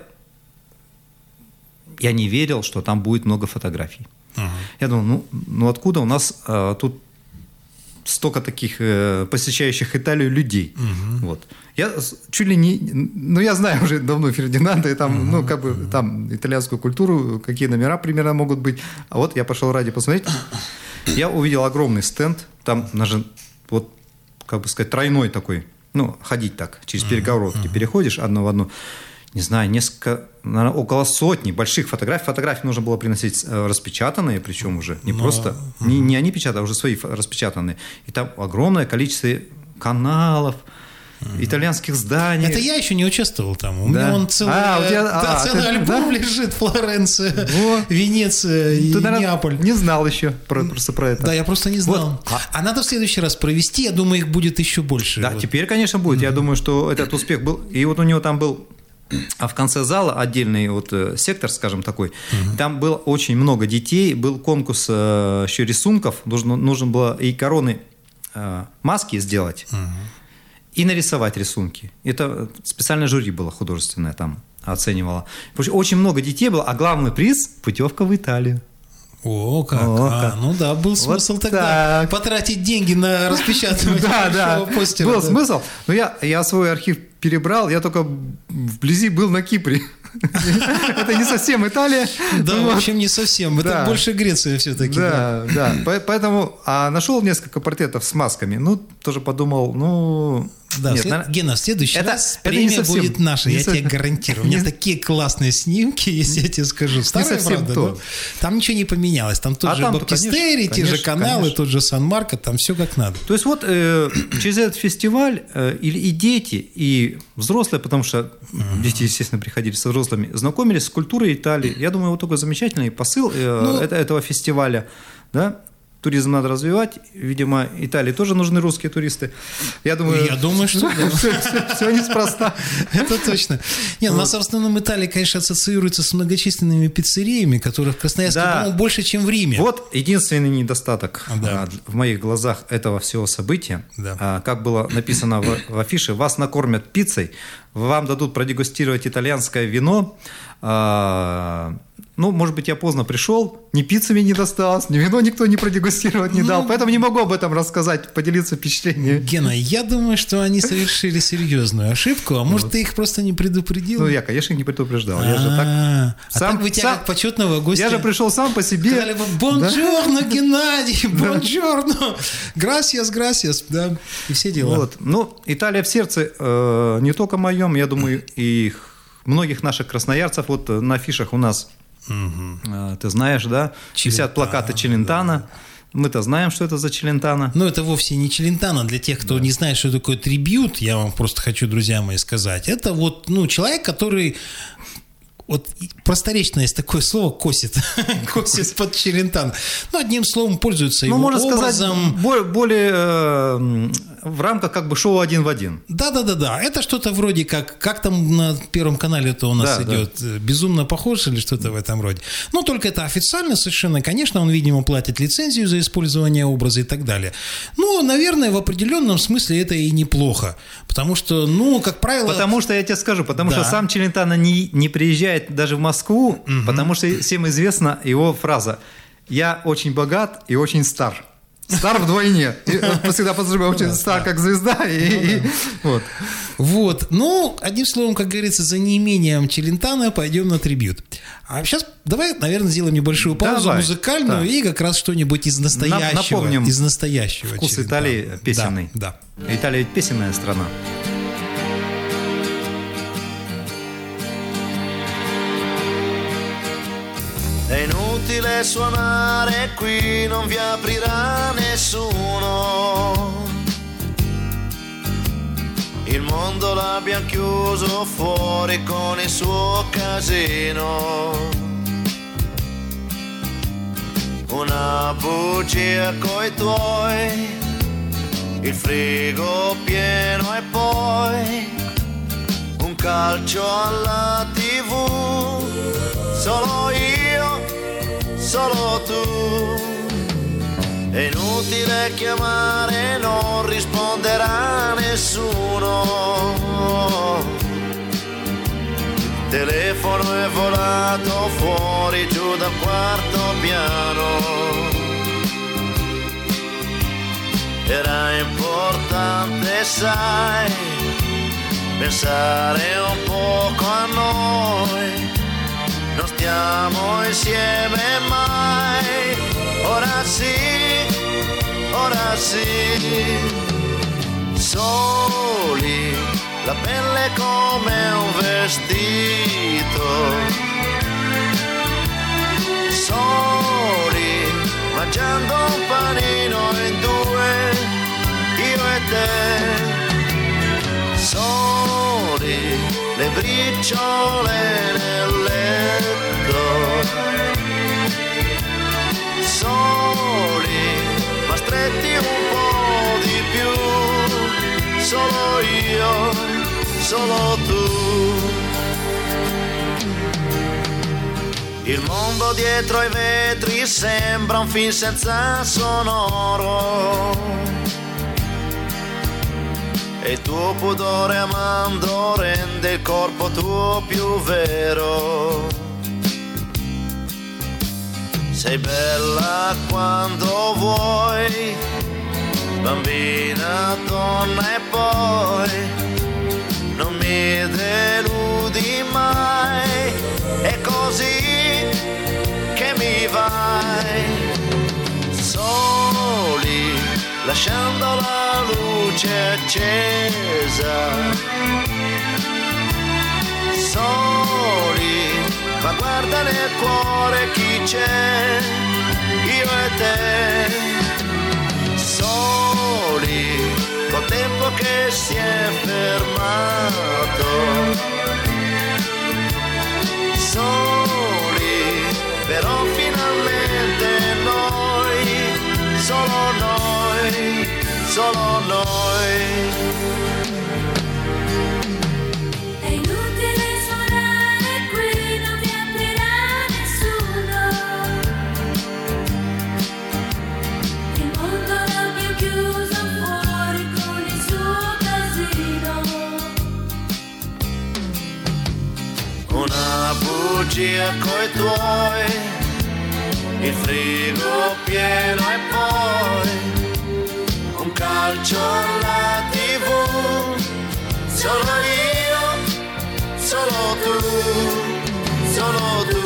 я не верил, что там будет много фотографий. Mm-hmm. Я думал, ну, ну откуда у нас э, тут столько таких э, посещающих Италию людей? Mm-hmm. Вот. Я чуть ли не... Ну, я знаю уже давно Фердинанда, и там, mm-hmm. ну, как бы, там, итальянскую культуру, какие номера примерно могут быть. А вот я пошел ради посмотреть. Я увидел огромный стенд, там даже, вот, как бы сказать, тройной такой, ну, ходить так, через перегородки uh-huh. переходишь одно в одно, не знаю, несколько, наверное, около сотни больших фотографий. Фотографии нужно было приносить распечатанные, причем уже, не Но... просто, uh-huh. не, не они печатают, а уже свои распечатанные. И там огромное количество каналов, итальянских зданий. Это я еще не участвовал там. У да. меня он целый, а, у тебя, да, а, целый ты, альбом да? лежит. Флоренция, вот. Венеция и ты, наверное, Неаполь. Не знал еще про, просто про это. Да, я просто не знал. Вот. А, а надо в следующий раз провести. Я думаю, их будет еще больше. Да, вот. Теперь, конечно, будет. Mm-hmm. Я думаю, что этот успех был. И вот у него там был... А в конце зала отдельный вот сектор, скажем, такой. Uh-huh. Там было очень много детей. Был конкурс э, еще рисунков. Нужно, нужно было и короны э, маски сделать. Uh-huh. И нарисовать рисунки. Это специальное жюри было художественное там оценивало. Очень много детей было, а главный приз – путевка в Италию. О, как. О, а, как. Ну да, был смысл вот тогда так. потратить деньги на распечатывание большого постера. Был смысл. Но я, я свой архив перебрал, я только вблизи был на Кипре. Это не совсем Италия. Да, в общем, не совсем. Это да. больше Греция все-таки. Да, да. да. Поэтому а нашел несколько портретов с масками. Ну, тоже подумал, ну... Да, Нет, след... на... Гена, в следующий это, раз это премия совсем, будет наша, я совсем... тебе гарантирую. У меня не... такие классные снимки, если я тебе скажу. Старая, не совсем правда, то. Там ничего не поменялось. Там тот а же там, Баптистери, те же каналы, конечно. Тот же Сан-Марко, там все как надо. То есть вот э, через этот фестиваль э, и, и дети, и взрослые, потому что uh-huh. дети, естественно, приходили со взрослыми, знакомились с культурой Италии. Я думаю, вот такой замечательный посыл э, ну, это, этого фестиваля, да? Туризм надо развивать. Видимо, Италии тоже нужны русские туристы. Я думаю, Я думаю, что да. все, все, все неспроста. Это точно. Нет, у нас в основном Италия, конечно, ассоциируется с многочисленными пиццериями, которых в Красноярске, да. по-моему, больше, чем в Риме. Вот единственный недостаток да. в моих глазах этого всего события. Да. Как было написано в, в афише, вас накормят пиццей, вам дадут продегустировать итальянское вино. Ну, может быть, я поздно пришел, ни пиццы мне не досталось, ни вино никто не продегустировать не ну, дал, поэтому не могу об этом рассказать, поделиться впечатлениями. Гена, я думаю, что они совершили серьезную ошибку, а может, вот. Ты их просто не предупредил? Ну, я, конечно, не предупреждал. Я же так... А так бы тебя как почетного гостя... Я же пришел сам по себе. Сказали бы, бонжорно, Геннадий, бонжорно, грасиас, грасиас, да, и все дела. Вот. Ну, Италия в сердце не только моем, я думаю, и многих наших красноярцев. Вот на афишах у нас... Угу. Ты знаешь, да? Висят плакаты Челентано. Да. Мы-то знаем, что это за Челентано. Но это вовсе не Челентано. Для тех, кто да. не знает, что такое трибьют, я вам просто хочу, друзья мои, сказать. Это вот ну, человек, который... Вот просторечно есть такое слово «косит». «Косит под Челентано». Ну, одним словом, пользуются его образом. Ну, можно сказать, более, более э, в рамках как бы шоу «Один в один». Да-да-да. Это что-то вроде как... Как там на Первом канале-то у нас да, идет? Да. «Безумно похож» или что-то в этом роде. Но только это официально совершенно. Конечно, он, видимо, платит лицензию за использование образа и так далее. Ну, наверное, в определенном смысле это и неплохо. Потому что, ну, как правило... Потому что, я тебе скажу, потому да. что сам Челентано не, не приезжает даже в Москву, угу. потому что всем известна его фраза «Я очень богат и очень стар». Стар вдвойне. Всегда подразумеваю, очень стар, как звезда. И, и, вот. вот. Ну, одним словом, как говорится, за неимением Челентано пойдем на трибьют. А сейчас давай, наверное, сделаем небольшую паузу давай. музыкальную да. и как раз что-нибудь из настоящего. Напомним из настоящего вкус Челентано. Италии песенный. Да, да. Италия ведь песенная страна. Inutile suonare qui, non vi aprirà nessuno. Il mondo l'abbiamo chiuso fuori con il suo casino. Una bugia coi tuoi, il frigo pieno e poi un calcio alla tivù. Solo io, solo tu. È inutile chiamare, non risponderà nessuno. Il telefono è volato fuori giù dal quarto piano. Era importante, sai, pensare un poco a noi. Non stiamo insieme mai. Ora sì, ora sì. Soli, la pelle come un vestito. Soli, mangiando un panino in due, io e te. Soli, le briciole nel letto. Soli, ma stretti un po' di più. Solo io, solo tu. Il mondo dietro ai vetri sembra un film senza sonoro. E il tuo pudore amando rende il corpo tuo più vero. Sei bella quando vuoi, bambina, donna e poi non mi deludi mai. È così che mi vai. Soli, lasciando la luce accesa. Soli, ma guarda nel cuore chi c'è, io e te. Soli, col tempo che si è fermato. Soli, però finalmente noi, solo noi, solo noi. Una bugia coi tuoi, il frigo pieno e poi un calcio alla tivù. Solo io, solo tu, solo tu.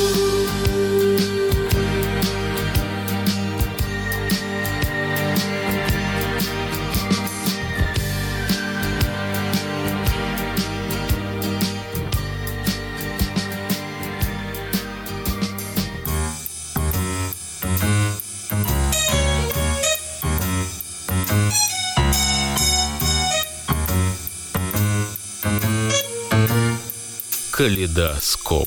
Калейдоскоп.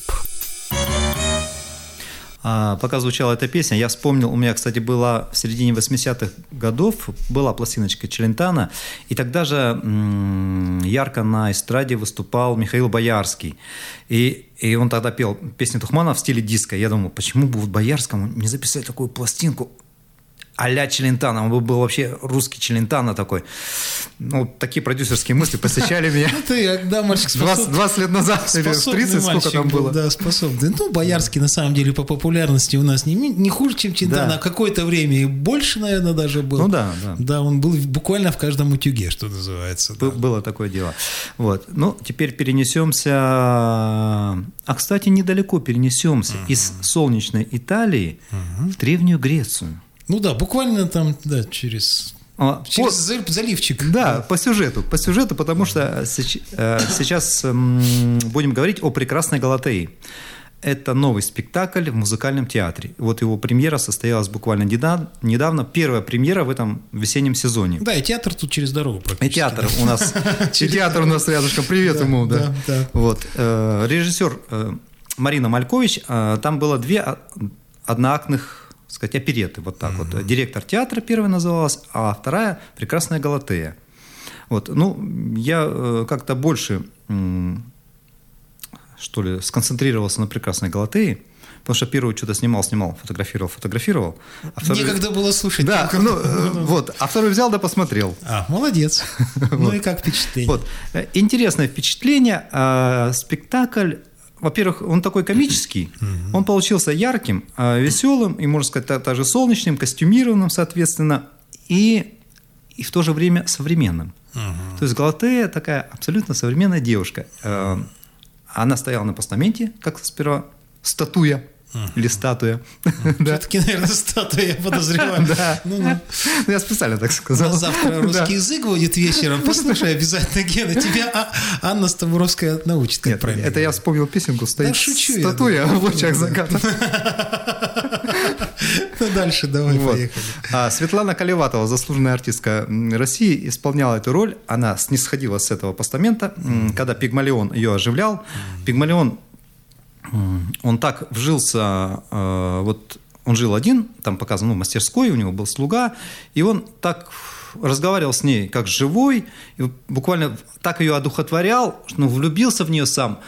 А, пока звучала эта песня, я вспомнил, у меня, кстати, была в середине восьмидесятых годов, была пластиночка Челентано, и тогда же м- ярко на эстраде выступал Михаил Боярский. И, и он тогда пел песни Тухманова в стиле диско. Я думал, почему бы вот Боярскому не записать такую пластинку а-ля Челентано, он был вообще русский Челентано такой. Ну, такие продюсерские мысли посещали меня. Ты, да, мальчик, способный. двадцать лет назад, или тридцать, сколько там было. Да, способный. Ну, Боярский, на самом деле, по популярности у нас не, не хуже, чем Челентано, а какое-то время и больше, наверное, даже был. Ну, да, да. Да, он был буквально в каждом утюге, что называется. Да. Было такое дело. Вот. Ну, теперь перенесемся... А, кстати, недалеко перенесемся uh-huh. из солнечной Италии uh-huh. в Древнюю Грецию. Ну да, буквально там, да, через, а, через по, заливчик. Да, по сюжету, по сюжету, потому что сейчас будем говорить о прекрасной Галатее. это новый спектакль в музыкальном театре. Вот его премьера состоялась буквально недавно. Первая премьера в этом весеннем сезоне. Да, и театр тут через дорогу практически. И театр у нас, и театр у нас рядышком. Привет ему. Да, да. Вот. Режиссер Марина Малькович, там было две одноактных, так сказать, оперетты. Вот так вот. Директор театра первая называлась, а вторая «Прекрасная Галатея». Вот. Ну, я как-то больше... что ли, сконцентрировался на «Прекрасной Галатее», потому что первую что-то снимал, снимал, фотографировал, фотографировал. А второй... Некогда было слушать. Да, ну, вот, а второй взял да посмотрел. А, молодец. Ну и как впечатление? Вот. Интересное впечатление. Спектакль, во-первых, он такой комический, он получился ярким, веселым и, можно сказать, также солнечным, костюмированным, соответственно, и, и в то же время современным. То есть Галатея такая абсолютно современная девушка. Она стояла на постаменте, как сперва статуя uh-huh. или статуя. Uh-huh. Да. Все-таки, наверное, статуя, я подозреваю. Да. Ну, я специально так сказал. Завтра русский язык будет вечером. Послушай обязательно, Гена, тебя Анна Ставровская научит, как правильно. Это я вспомнил песенку. Стоит статуя в лучах заката. Ну, дальше давай, поехали. Светлана Колеватова, заслуженная артистка России, исполняла эту роль. Она снисходила с этого постамента, когда Пигмалион ее оживлял. Пигмалион, он так вжился, вот он жил один, там показано, ну, в мастерской, у него был слуга, и он так разговаривал с ней, как живой, и буквально так ее одухотворял, что ну, влюбился в нее сам.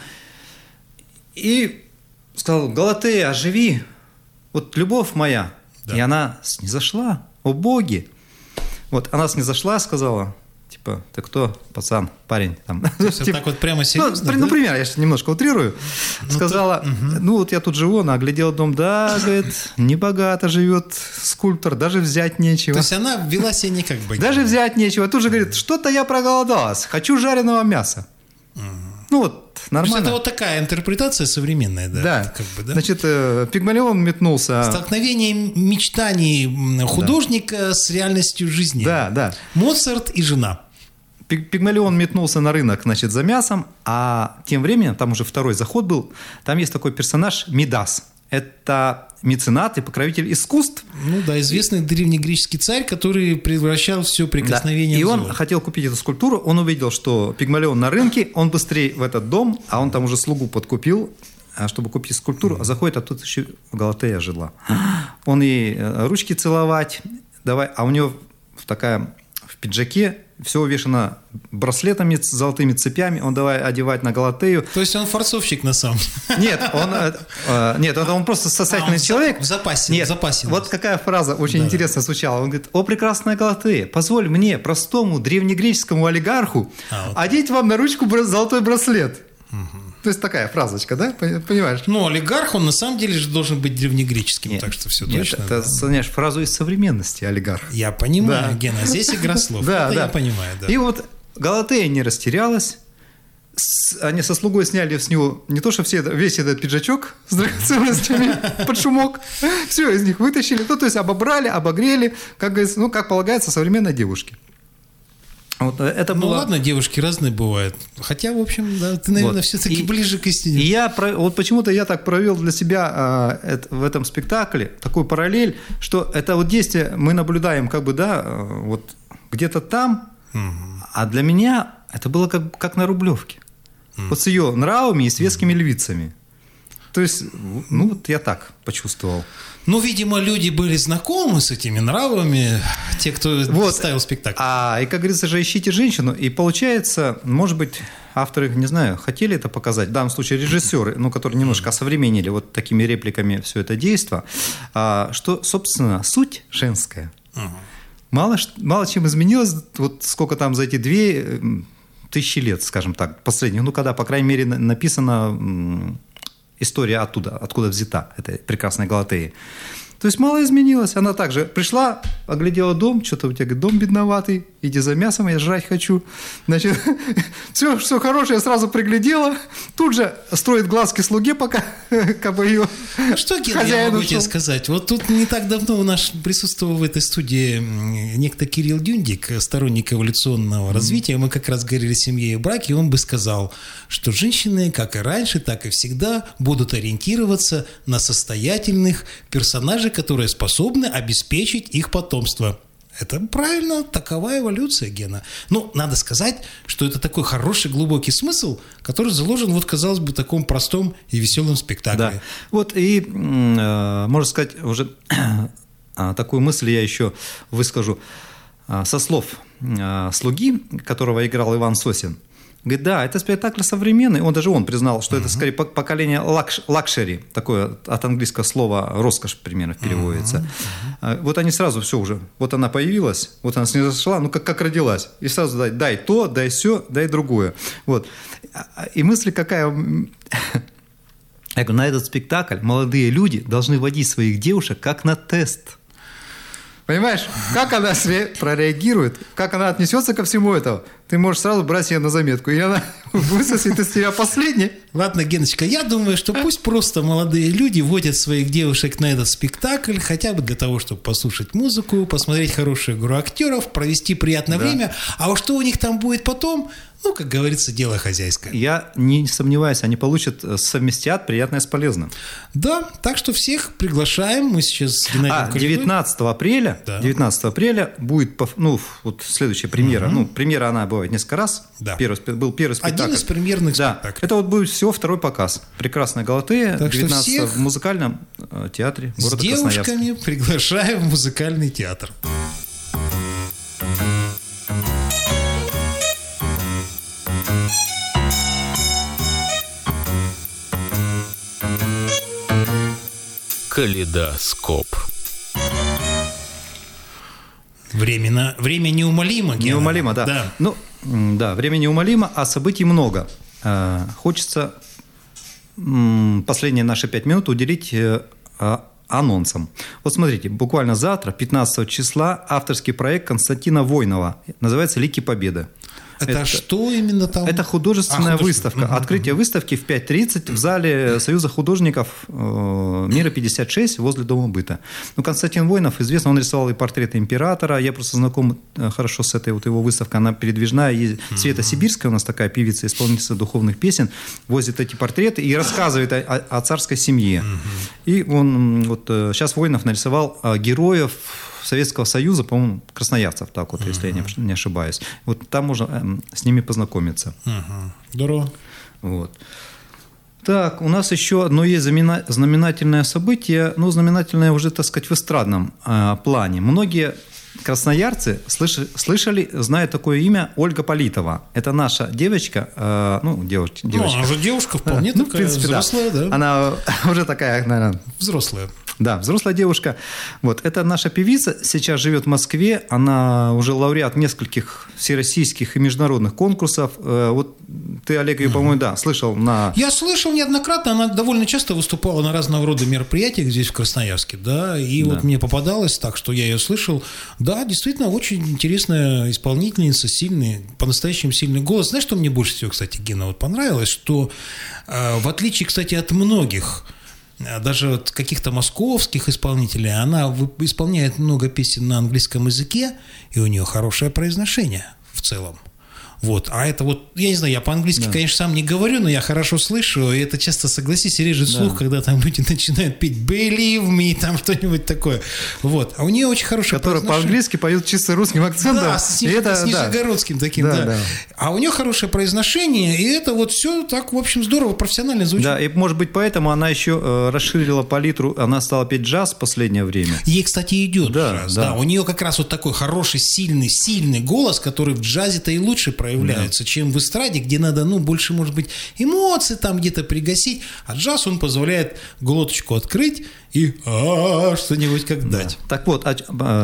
И сказал: Галатея, оживи, вот любовь моя. Да. И она снизошла, о боги. Вот она снизошла, сказала, типа, ты кто, пацан, парень? Там. То есть типа, так вот прямо серьезно? Ну, да? Например, я сейчас немножко утрирую. Ну, сказала, ты... ну вот я тут живу, она оглядела дом, да, говорит, небогато живет скульптор, даже взять нечего. То есть она вела себя не как богиня. Даже взять нечего. Тут же говорит, что-то я проголодалась, хочу жареного мяса. Угу. Ну вот, нормально. То есть это вот такая интерпретация современная, да? Да. Как бы, да? Значит, Пигмалион метнулся... Столкновение мечтаний художника да. с реальностью жизни. Да, да. Моцарт и жена. Пигмалион метнулся на рынок, значит, за мясом, а тем временем, там уже второй заход был, там есть такой персонаж Мидас. Это меценат и покровитель искусств. Ну да, известный древнегреческий царь, который превращал все прикосновение да. И взора. он хотел купить эту скульптуру, он увидел, что Пигмалион на рынке, он быстрее в этот дом, а он там уже слугу подкупил, чтобы купить скульптуру, а заходит, а тут еще Галатея жила. Он ей ручки целовать, давай, а у него такая в пиджаке, все увешано браслетами, золотыми цепями, он давай одевать на Галатею. То есть он форцовщик на самом деле? Нет, он, э, нет, он просто состоятельный а, он человек. В запасе. Нет, в запасе. Вот какая фраза очень да. интересно звучала. Он говорит: о, прекрасная Галатея, позволь мне, простому древнегреческому олигарху, а, вот. одеть вам на ручку золотой браслет. Угу. То есть такая фразочка, да? Понимаешь? Ну, олигарх, он на самом деле же должен быть древнегреческим, нет, так что все нет, точно. Это, понимаешь, да. фразу из современности олигарх. Я понимаю, да. Гена, здесь игра слов. Да, это да. я понимаю, да. И вот Галатея не растерялась. Они со слугой сняли с него не то, что все, весь этот пиджачок с драгоценностями под шумок, все из них вытащили, ну, то есть обобрали, обогрели, как говорится, ну, как полагается современной девушке. Вот это ну было... ладно, девушки разные бывают. Хотя, в общем, да, ты, наверное, вот. все-таки и, ближе к истине. И я, вот почему-то я так провел для себя а, это, в этом спектакле такую параллель, что это вот действие мы наблюдаем как бы, да, вот где-то там, угу. а для меня это было как, как на Рублевке. Угу. Вот с ее нравами и светскими угу. львицами. То есть, ну вот я так почувствовал. Ну, видимо, люди были знакомы с этими нравами, те, кто вот. ставил спектакль. А, и, как говорится же, ищите женщину. И получается, может быть, авторы, не знаю, хотели это показать, в данном случае режиссеры, ну, которые немножко осовременили вот такими репликами все это действо, а, что, собственно, суть женская. Угу. Мало, мало чем изменилось, вот сколько там за эти две тысячи лет, скажем так, последних, ну, когда, по крайней мере, написано... история оттуда, откуда взята, этой прекрасной Галатеи. То есть мало изменилось. Она также пришла, оглядела дом, что-то у тебя говорит, дом бедноватый, иди за мясом, я жрать хочу. Значит, все, все хорошее сразу приглядела, тут же строит глазки слуге, пока как бы ее а что, Ген, я могу тебе сказать? Вот тут не так давно у нас присутствовал в этой студии некто Кирилл Дюндик, сторонник эволюционного mm-hmm. развития. Мы как раз говорили о семье и браке, и он бы сказал, что женщины, как и раньше, так и всегда, будут ориентироваться на состоятельных персонажей, которые способны обеспечить их потомство. Это правильно, такова эволюция, Гена. Ну, надо сказать, что это такой хороший, глубокий смысл, который заложен, вот, казалось бы, в таком простом и веселом спектакле. Да. Вот и, э, можно сказать, уже такую мысль я еще выскажу со слов э, слуги, которого играл Иван Сосин. Говорит, да, это спектакль современный. Он даже он признал, что uh-huh. это скорее поколение лакш, лакшери, такое от английского слова роскошь, примерно, переводится. Uh-huh. Вот они сразу все уже, вот она появилась, вот она снизошла, ну как, как родилась. И сразу дай, дай то, дай сё, дай другое. Вот. И мысль какая... Я говорю, на этот спектакль молодые люди должны водить своих девушек как на тест. Понимаешь, как она прореагирует, как она отнесется ко всему этому, ты можешь сразу брать ее на заметку, и она высосет из тебя последний. Ладно, Геночка, я думаю, что пусть просто молодые люди водят своих девушек на этот спектакль, хотя бы для того, чтобы послушать музыку, посмотреть хорошую игру актеров, провести приятное да. время, а уж что у них там будет потом, ну, как говорится, дело хозяйское. Я не сомневаюсь, они получат, совместят приятное с полезным. Да, так что всех приглашаем. Мы сейчас с Геннадием А, девятнадцатого апреля, да. девятнадцатого апреля будет, ну, вот следующая премьера. Угу. Ну, премьера, она бывает несколько раз. Да. Первый, был первый спектакль. Один из премьерных да. спектаклей. Это вот будет всего второй показ. «Прекрасная Галатея», девятнадцатого в музыкальном театре города Красноярска. С девушками приглашаем в музыкальный театр. Калейдоскоп. Время, время неумолимо, Гена. Неумолимо, да. да. Ну, да, время неумолимо, а событий много. Хочется последние наши пять минут уделить анонсам. Вот смотрите, буквально завтра, пятнадцатого числа, авторский проект Константина Войнова. Называется «Лики Победы». Это, это что именно там? Это художественная а, выставка. Угу. Открытие выставки в пять тридцать в зале Союза художников э, Мира пятьдесят шесть возле Дома быта. Ну, Константин Войнов, известно, он рисовал и портреты императора. Я просто знаком э, хорошо с этой вот его выставкой. Она передвижная. И Света Сибирская у нас такая певица, исполнительница духовных песен, возит эти портреты и рассказывает о, о, о царской семье. Угу. И он вот э, сейчас Войнов нарисовал э, героев Советского Союза, по-моему, красноярцев, так вот, uh-huh. если я не, не ошибаюсь. Вот там можно э, с ними познакомиться. Uh-huh. Здорово. Вот. Так, у нас еще одно есть знаменательное событие, ну, знаменательное уже, так сказать, в эстрадном э, плане. Многие красноярцы слышали, слышали, знают такое имя Ольга Политова. Это наша девочка, э, ну, девочка. Ну, она уже девушка вполне ну, такая, в принципе, взрослая, да. да. Она уже такая, наверное... Взрослая. Да, взрослая девушка. Вот, это наша певица, сейчас живет в Москве, она уже лауреат нескольких всероссийских и международных конкурсов. Вот ты, Олег, ее, по-моему, да, слышал на... Я слышал неоднократно, она довольно часто выступала на разного рода мероприятиях здесь, в Красноярске, да, и да. вот мне попадалось так, что я ее слышал. Да, действительно, очень интересная исполнительница, сильный, по-настоящему сильный голос. Знаешь, что мне больше всего, кстати, Гена, вот понравилось, что в отличие, кстати, от многих даже от каких-то московских исполнителей, она исполняет много песен на английском языке, и у нее хорошее произношение в целом. Вот. А это вот, я не знаю, я по-английски, да. конечно, сам не говорю, но я хорошо слышу, и это часто, согласись, режет да. слух, когда там люди начинают петь «Believe me», там что-нибудь такое. Вот. А у нее очень хорошее произношение. Которая по-английски поет чисто русским акцентом. Да, с, это, с нижегородским да. таким, да, да. да. А у нее хорошее произношение, и это вот все так, в общем, здорово, профессионально звучит. Да, и, может быть, поэтому она еще э, расширила палитру, она стала петь джаз в последнее время. Ей, кстати, идет да, джаз, да. да. У нее как раз вот такой хороший, сильный, сильный голос, который в джазе-то и лучше проявляется. Являются, да. чем в эстраде, где надо, ну, больше, может быть, эмоций там где-то пригасить, а джаз, он позволяет глоточку открыть и что-нибудь как дать. Да. Так вот,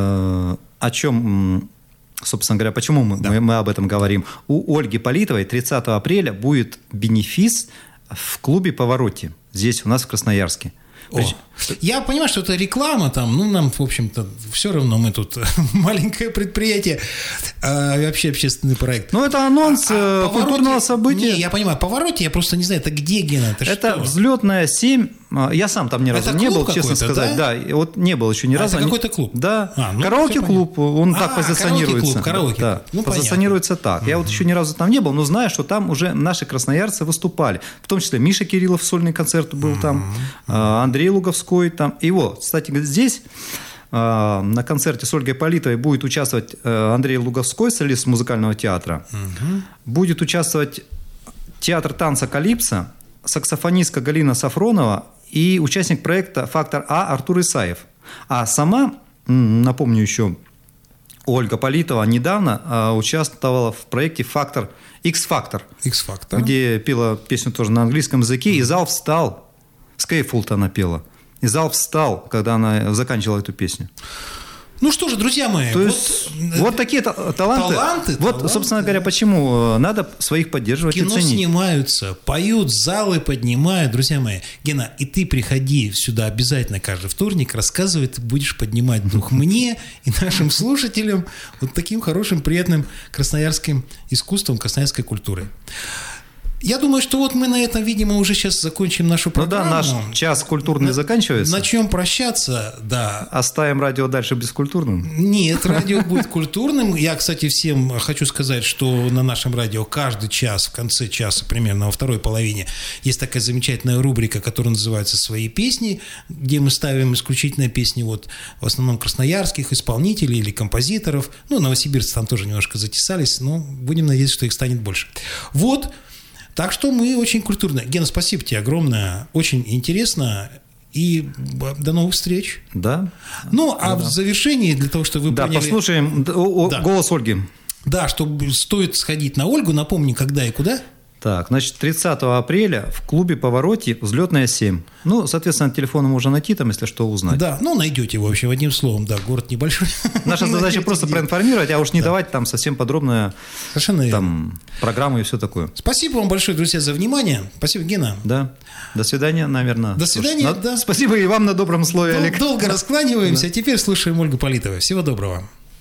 о, о чем, собственно говоря, почему мы, да. мы, мы об этом говорим? У Ольги Политовой тридцатого апреля будет бенефис в клубе «Повороте», здесь у нас в Красноярске. О. Я понимаю, что это реклама там, ну, нам, в общем-то, все равно мы тут маленькое предприятие, а, вообще общественный проект. Ну, это анонс а, а культурного события. Не, я понимаю, Повороте, я просто не знаю, это где, Гена? Это, это что? Взлетная семь. Я сам там ни разу это не был, честно сказать. Да? да, вот не был еще ни а разу. Это какой-то клуб? Да, а, ну, караоке-клуб, он а, так позиционируется. Караоке-клуб, да, ну, позиционируется так. Mm-hmm. Я вот еще ни разу там не был, но знаю, что там уже наши красноярцы выступали. В том числе Миша Кириллов, сольный концерт был mm-hmm. там, Андрей Луговской там. И вот, кстати, здесь на концерте с Ольгой Политовой будет участвовать Андрей Луговской, солист музыкального театра. Mm-hmm. Будет участвовать театр танца «Калипсо», саксофонистка Галина Сафронова и участник проекта «Фактор А» Артур Исаев. А сама, напомню еще, Ольга Политова недавно участвовала в проекте «Фактор», X-Factor, X-Factor, где пела песню тоже на английском языке, и зал встал, Скайфулт она пела, и зал встал, когда она заканчивала эту песню. Ну что же, друзья мои, То вот, есть, вот такие таланты. таланты. Вот, таланты. собственно говоря, почему надо своих поддерживать Кино и ценить. снимаются, поют, залы поднимают. Друзья мои, Гена, и ты приходи сюда обязательно каждый вторник, рассказывай, ты будешь поднимать дух мне и нашим слушателям вот таким хорошим, приятным красноярским искусством, красноярской культурой. Я думаю, что вот мы на этом, видимо, уже сейчас закончим нашу программу. Ну да, наш час культурный заканчивается. Начнем прощаться, да. Оставим радио дальше бескультурным? Нет, радио будет культурным. Я, кстати, всем хочу сказать, что на нашем радио каждый час, в конце часа, примерно во второй половине, есть такая замечательная рубрика, которая называется «Свои песни», где мы ставим исключительно песни вот, в основном красноярских исполнителей или композиторов. Ну, новосибирцы там тоже немножко затесались, но будем надеяться, что их станет больше. Вот. Так что мы очень культурно. Гена, спасибо тебе огромное. Очень интересно. И до новых встреч. Да. Ну, а да. в завершении, для того, чтобы вы да, поняли... послушаем о, да. голос Ольги. Да, чтобы стоит сходить на Ольгу. Напомни, когда и куда. Так, значит, тридцатого апреля в клубе «Повороте» «Взлетная семь». Ну, соответственно, телефон можно найти там, если что, узнать. Да, ну, найдете его, в общем, одним словом, да, город небольшой. Наша задача просто проинформировать, а уж не давать там совсем подробную там программу и все такое. Спасибо вам большое, друзья, за внимание. Спасибо, Гена. Да. До свидания, наверное. До свидания, да. Спасибо и вам на добром слове, Олег. Долго раскланиваемся, а теперь слушаем Ольгу Политову. Всего доброго.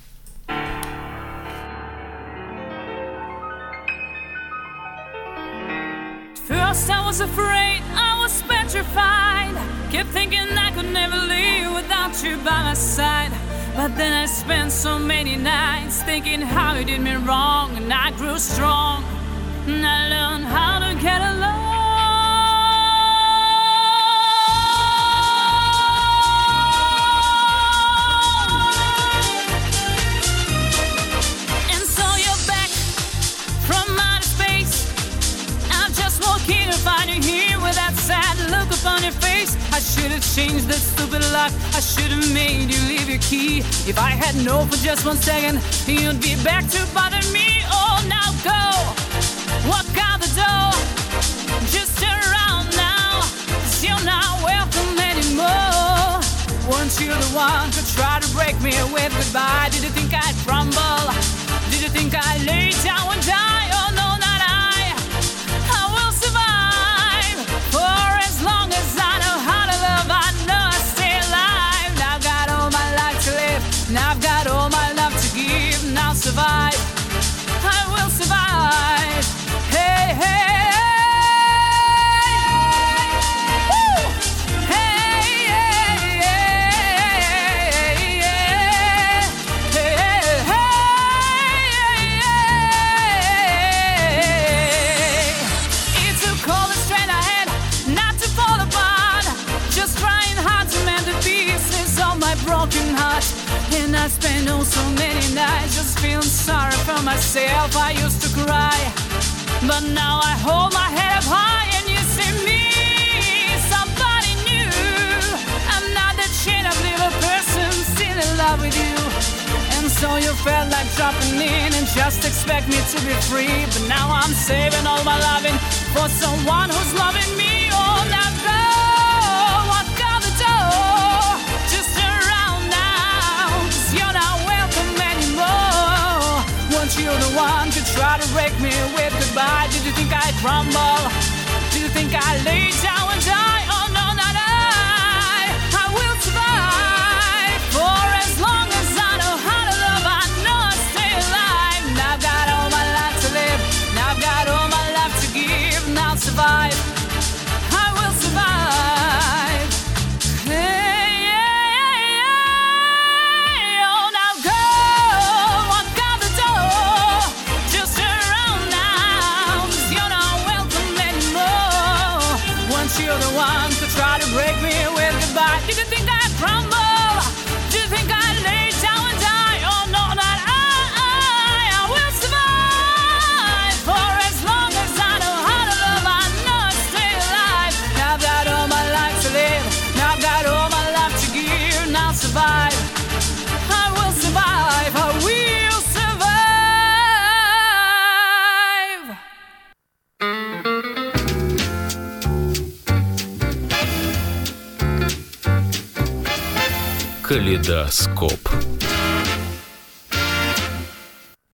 First I was afraid, I was petrified. Kept thinking I could never live without you by my side. But then I spent so many nights thinking how you did me wrong. And I grew strong, and I learned how to get along. And so you're back from outer space. I'm just walking to find you here with that sad look upon your face. I should have changed that stupid lock. I should have made you leave your key. If I had known for just one second, you'd be back to bother me. Oh, now go, walk out the door. Just turn around now, 'cause you're not welcome anymore. Weren't you the one to try to break me with goodbye? Did you think I'd crumble? Did you think I'd lay down and die? Oh, no, not I. I will survive for as long as I know how to love. I know I stay alive. Now I've got all my life to live. Now I've got all my love to give. Now survive. I will survive. Hey, hey. Woo! Hey, hey, hey, hey, hey, hey. It took all the strength I had not to fall apart. Just trying hard to mend the pieces of my broken heart. And I spent oh so many nights just feeling sorry for myself. I used to cry, but now I hold my head up high. And you see me, somebody new. I'm not that chain of little person still in love with you. And so you felt like dropping in and just expect me to be free. But now I'm saving all my loving for someone who's loving me. Oh, now go, walk out the door. Just turn around now, 'cause you're not welcome anymore. Weren't you the one to try to break me with goodbye? Did you think I'd crumble? Did you think I'd lay down and die? Oh, no, not I. Калейдоскоп.